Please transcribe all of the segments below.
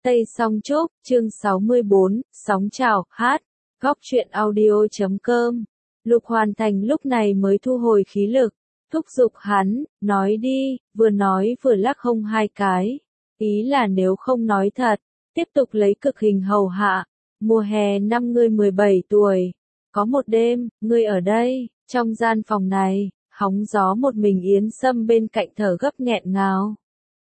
Tây Song Trúc, chương 64, sóng trào, hát, góc truyện audio.com. Lục Hoàn Thành lúc này mới thu hồi khí lực, thúc giục hắn, nói đi, vừa nói vừa lắc hông hai cái. Ý là nếu không nói thật, tiếp tục lấy cực hình hầu hạ. Mùa hè năm ngươi 17 tuổi, có một đêm, ngươi ở đây, trong gian phòng này, hóng gió một mình Yến Sâm bên cạnh thở gấp nghẹn ngào.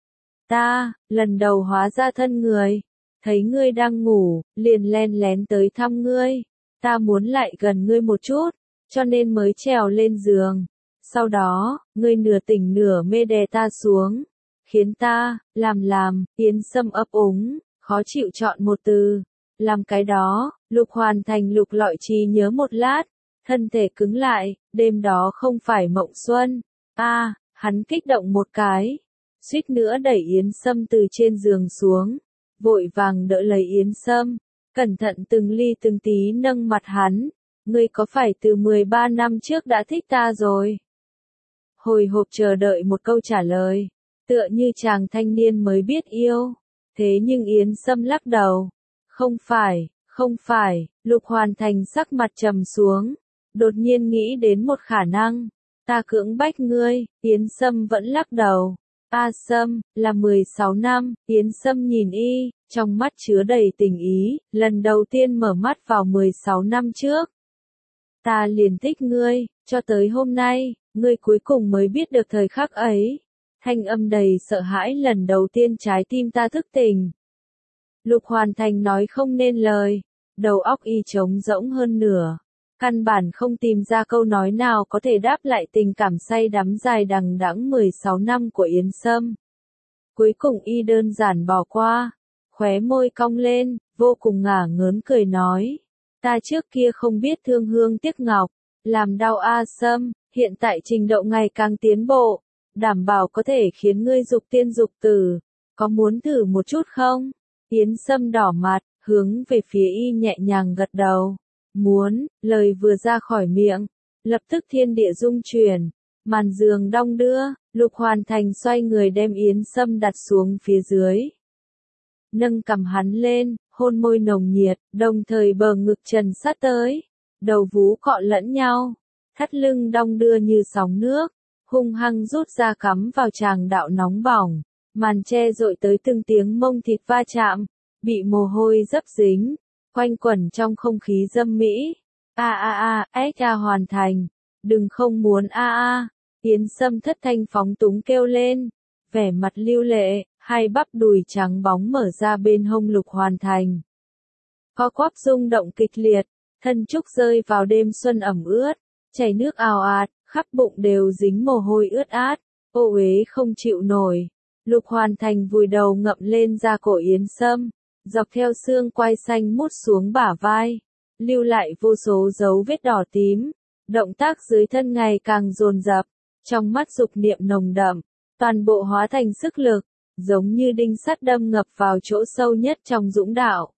Ta, lần đầu hóa ra thân người, thấy ngươi đang ngủ, liền len lén tới thăm ngươi. Ta muốn lại gần ngươi một chút, cho nên mới trèo lên giường. Sau đó, ngươi nửa tỉnh nửa mê đè ta xuống, khiến ta, làm, Yến Sâm ấp úng, khó chịu chọn một từ. Làm cái đó, Lục Hoàn Thành lục lọi trí nhớ một lát, thân thể cứng lại, đêm đó không phải mộng xuân. Hắn kích động một cái, suýt nữa đẩy Yến Sâm từ trên giường xuống, vội vàng đỡ lấy Yến Sâm, cẩn thận từng ly từng tí nâng mặt hắn. Ngươi có phải từ 13 năm trước đã thích ta rồi? Hồi hộp chờ đợi một câu trả lời, tựa như chàng thanh niên mới biết yêu. Thế nhưng Yến Sâm lắc đầu. Không phải, Lục Hoàn Thành sắc mặt trầm xuống, đột nhiên nghĩ đến một khả năng. Ta cưỡng bách ngươi, Yến Sâm vẫn lắc đầu. Sâm, là 16 năm, Yến Sâm nhìn y, trong mắt chứa đầy tình ý, lần đầu tiên mở mắt vào 16 năm trước. Ta liền thích ngươi, cho tới hôm nay, ngươi cuối cùng mới biết được thời khắc ấy. Thanh âm đầy sợ hãi lần đầu tiên trái tim ta thức tỉnh. Lục Hoàn Thành nói không nên lời, đầu óc y trống rỗng hơn nửa. Căn bản không tìm ra câu nói nào có thể đáp lại tình cảm say đắm dài đằng đẵng 16 năm của Yến Sâm. Cuối cùng y đơn giản bỏ qua, khóe môi cong lên, vô cùng ngả ngớn cười nói. Ta trước kia không biết thương hương tiếc ngọc, làm đau Sâm, hiện tại trình độ ngày càng tiến bộ, đảm bảo có thể khiến ngươi dục tiên dục tử, có muốn thử một chút không? Yến Sâm đỏ mặt, hướng về phía y nhẹ nhàng gật đầu. Muốn, lời vừa ra khỏi miệng, lập tức thiên địa rung chuyển, màn giường đong đưa, Lục Hoàn Thành xoay người đem Yến Sâm đặt xuống phía dưới. Nâng cằm hắn lên, hôn môi nồng nhiệt, đồng thời bờ ngực trần sát tới, đầu vú cọ lẫn nhau, thắt lưng đong đưa như sóng nước, hung hăng rút ra cắm vào tràng đạo nóng bỏng, màn che dội tới từng tiếng mông thịt va chạm, bị mồ hôi dấp dính, quanh quẩn trong không khí dâm mỹ. Hoàn Thành, đừng không muốn Yến Sâm thất thanh phóng túng kêu lên, vẻ mặt lưu lệ, hai bắp đùi trắng bóng mở ra bên hông Lục Hoàn Thành. Co quắp rung động kịch liệt, thân trúc rơi vào đêm xuân ẩm ướt, chảy nước ào ạt, khắp bụng đều dính mồ hôi ướt át, ô uế không chịu nổi. Lục Hoàn Thành vùi đầu ngậm lên da cổ Yến Sâm, dọc theo xương quai xanh mút xuống bả vai, lưu lại vô số dấu vết đỏ tím. Động tác dưới thân ngày càng dồn dập, trong mắt dục niệm nồng đậm, toàn bộ hóa thành sức lực, giống như đinh sắt đâm ngập vào chỗ sâu nhất trong dũng đạo.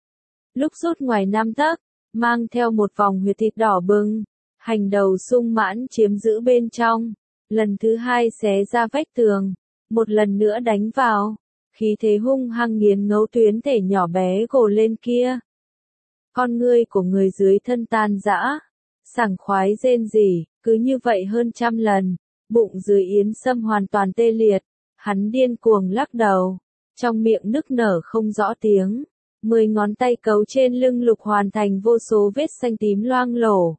Lúc rút ngoài 5 tấc, mang theo một vòng huyệt thịt đỏ bừng, hành đầu sung mãn chiếm giữ bên trong, lần thứ hai xé ra vách tường, một lần nữa đánh vào, khí thế hung hăng nghiến ngấu tuyến thể nhỏ bé gồ lên kia. Con ngươi của người dưới thân tan rã, sảng khoái rên rỉ, cứ như vậy hơn 100 lần, bụng dưới Yến Sâm hoàn toàn tê liệt, hắn điên cuồng lắc đầu, trong miệng nức nở không rõ tiếng, 10 ngón tay cấu trên lưng Lục Hoàn Thành vô số vết xanh tím loang lổ.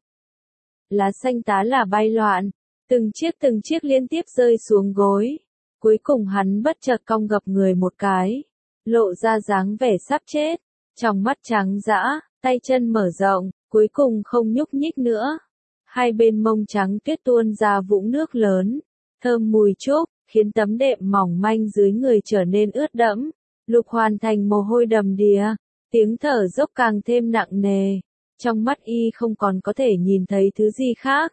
Lá xanh tá là bay loạn, từng chiếc liên tiếp rơi xuống gối, cuối cùng hắn bất chợt cong gập người một cái, lộ ra dáng vẻ sắp chết, trong mắt trắng dã, tay chân mở rộng, cuối cùng không nhúc nhích nữa. Hai bên mông trắng tuyết tuôn ra vũng nước lớn, thơm mùi trúc, khiến tấm đệm mỏng manh dưới người trở nên ướt đẫm. Lục Hoàn Thành mồ hôi đầm đìa, tiếng thở dốc càng thêm nặng nề, trong mắt y không còn có thể nhìn thấy thứ gì khác.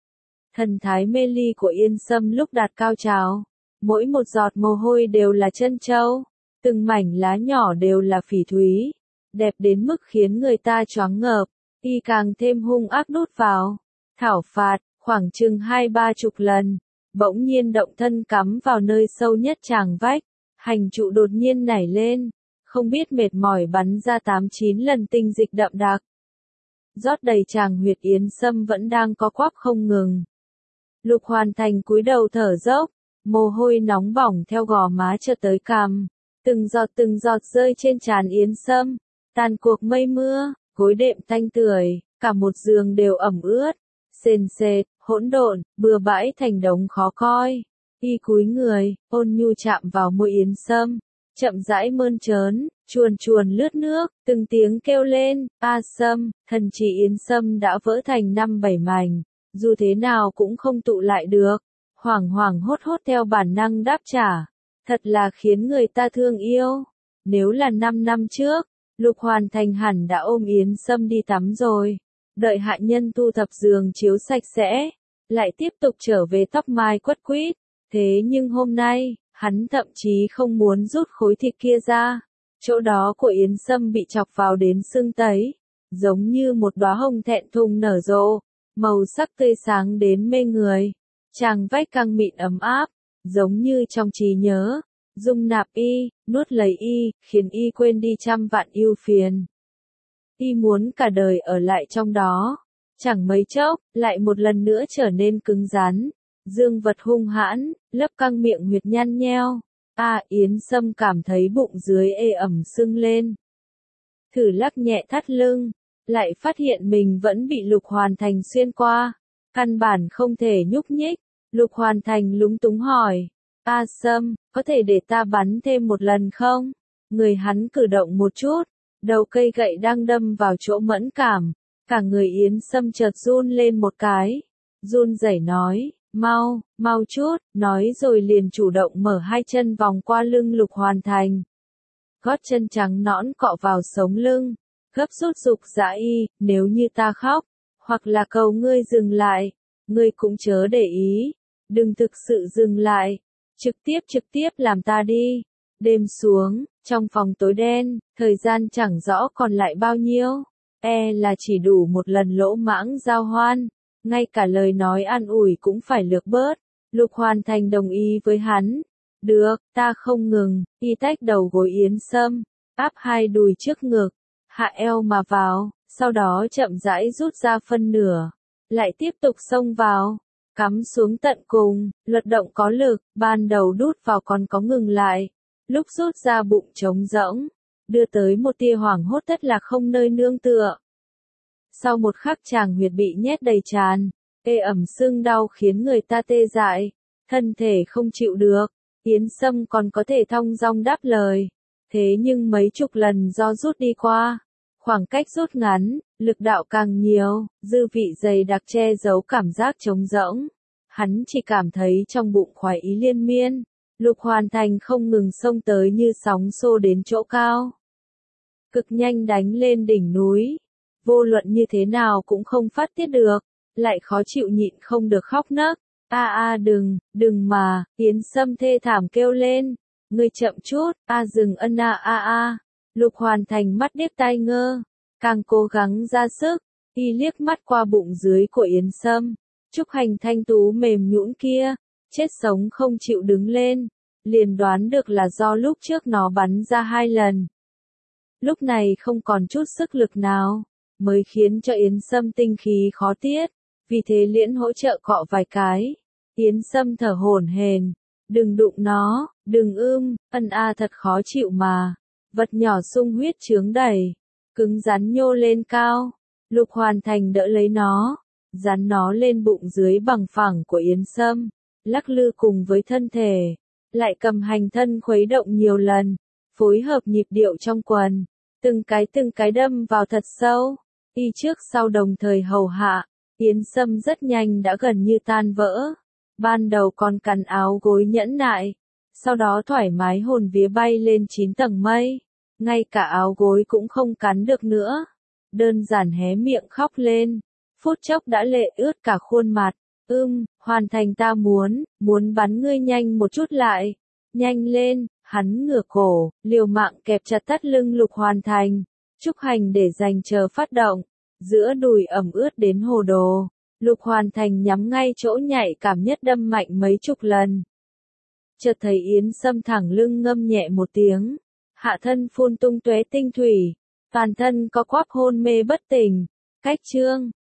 Thần thái mê ly của Yến Sâm lúc đạt cao trào, mỗi một giọt mồ hôi đều là trân châu, từng mảnh lá nhỏ đều là phỉ thúy, đẹp đến mức khiến người ta choáng ngợp. Y càng thêm hung ác đút vào, thảo phạt, khoảng chừng 20-30 lần, bỗng nhiên động thân cắm vào nơi sâu nhất tràng vách, hành trụ đột nhiên nảy lên, không biết mệt mỏi bắn ra 8-9 lần tinh dịch đậm đặc. Rót đầy tràng huyệt Yến Sâm vẫn đang co quắp không ngừng. Lục Hoàn Thành cúi đầu thở dốc, mồ hôi nóng bỏng theo gò má trượt tới cằm, từng giọt rơi trên trán Yến Sâm. Tàn cuộc mây mưa, gối đệm tanh tưởi, cả một giường đều ẩm ướt, sền sệt, hỗn độn, bừa bãi thành đống khó coi. Y cúi người, ôn nhu chạm vào môi Yến Sâm, chậm rãi mơn trớn, chuồn chuồn lướt nước, từng tiếng kêu lên, "A Sâm", thần trí Yến Sâm đã vỡ thành 5-7 mảnh, dù thế nào cũng không tụ lại được, hoảng hoảng hốt hốt theo bản năng đáp trả, thật là khiến người ta thương yêu. Nếu là 5 năm trước, Lục Hoàn Thành hẳn đã ôm Yến Sâm đi tắm rồi, đợi hạ nhân thu thập giường chiếu sạch sẽ, lại tiếp tục trở về tóc mai quất quýt. Thế nhưng hôm nay, hắn thậm chí không muốn rút khối thịt kia ra. Chỗ đó của Yến Sâm bị chọc vào đến sưng tấy, giống như một đóa hồng thẹn thùng nở rộ, màu sắc tươi sáng đến mê người. Tràng vách căng mịn ấm áp, giống như trong trí nhớ, dung nạp y, nuốt lấy y, khiến y quên đi trăm vạn ưu phiền. Y muốn cả đời ở lại trong đó, chẳng mấy chốc, lại một lần nữa trở nên cứng rắn. Dương vật hung hãn, lấp căng miệng huyệt nhăn nheo. Yến Sâm cảm thấy bụng dưới ê ẩm sưng lên. Thử lắc nhẹ thắt lưng, lại phát hiện mình vẫn bị Lục Hoàn Thành xuyên qua. Căn bản không thể nhúc nhích. Lục Hoàn Thành lúng túng hỏi. Sâm, có thể để ta bắn thêm một lần không? Người hắn cử động một chút, đầu cây gậy đang đâm vào chỗ mẫn cảm. Cả người Yến Sâm chợt run lên một cái. Run rẩy nói. Mau chút, nói rồi liền chủ động mở hai chân vòng qua lưng Lục Hoàn Thành. Gót chân trắng nõn cọ vào sống lưng, gấp rút giục dã y, nếu như ta khóc, hoặc là cầu ngươi dừng lại, ngươi cũng chớ để ý, đừng thực sự dừng lại, trực tiếp làm ta đi. Đêm xuống, trong phòng tối đen, thời gian chẳng rõ còn lại bao nhiêu, là chỉ đủ một lần lỗ mãng giao hoan. Ngay cả lời nói an ủi cũng phải lược bớt. Lục Hoàn Thành đồng ý với hắn. Được, ta không ngừng. Y tách đầu gối Yến Sâm, áp hai đùi trước ngực, hạ eo mà vào, sau đó chậm rãi rút ra phân nửa, lại tiếp tục xông vào, cắm xuống tận cùng, luật động có lực, ban đầu đút vào còn có ngừng lại, lúc rút ra bụng trống rỗng, đưa tới một tia hoảng hốt tất là không nơi nương tựa. Sau một khắc tràng huyệt bị nhét đầy tràn, ê ẩm sưng đau khiến người ta tê dại, thân thể không chịu được, Yến Sâm còn có thể thong dong đáp lời, thế nhưng mấy chục lần do rút đi qua, khoảng cách rút ngắn, lực đạo càng nhiều, dư vị dày đặc che giấu cảm giác trống rỗng, hắn chỉ cảm thấy trong bụng khoái ý liên miên, Lục Hoàn Thành không ngừng xông tới như sóng xô đến chỗ cao, cực nhanh đánh lên đỉnh núi. Vô luận như thế nào cũng không phát tiết được, lại khó chịu nhịn không được khóc nấc. Đừng mà, Yến Sâm thê thảm kêu lên. Ngươi chậm chút, dừng ân Lục Hoàn Thành mắt điếc tai ngơ, càng cố gắng ra sức, y liếc mắt qua bụng dưới của Yến Sâm. Trúc Hành thanh tú mềm nhũn kia, chết sống không chịu đứng lên, liền đoán được là do lúc trước nó bắn ra 2 lần. Lúc này không còn chút sức lực nào, mới khiến cho Yến Sâm tinh khí khó tiết, vì thế liễn hỗ trợ cọ vài cái. Yến Sâm thở hổn hển, đừng đụng nó, đừng thật khó chịu mà. Vật nhỏ sung huyết chướng đầy, cứng rắn nhô lên cao. Lục Hoàn Thành đỡ lấy nó, dán nó lên bụng dưới bằng phẳng của Yến Sâm, lắc lư cùng với thân thể, lại cầm hành thân khuấy động nhiều lần, phối hợp nhịp điệu trong quần, từng cái đâm vào thật sâu. Y trước sau đồng thời hầu hạ, Yến Sâm rất nhanh đã gần như tan vỡ. Ban đầu còn cắn áo gối nhẫn nại, sau đó thoải mái hồn vía bay lên 9 tầng mây, ngay cả áo gối cũng không cắn được nữa. Đơn giản hé miệng khóc lên, phút chốc đã lệ ướt cả khuôn mặt. Hoàn Thành ta muốn bắn ngươi nhanh một chút lại. Nhanh lên, hắn ngửa cổ, liều mạng kẹp chặt thắt lưng Lục Hoàn Thành. Trúc Hành để dành chờ phát động, giữa đùi ẩm ướt đến hồ đồ, Lục Hoàn Thành nhắm ngay chỗ nhạy cảm nhất đâm mạnh mấy chục lần. Chợt thấy Yến Sâm thẳng lưng ngâm nhẹ một tiếng, hạ thân phun tung tóe tinh thủy, toàn thân có quắp hôn mê bất tỉnh. Cách chương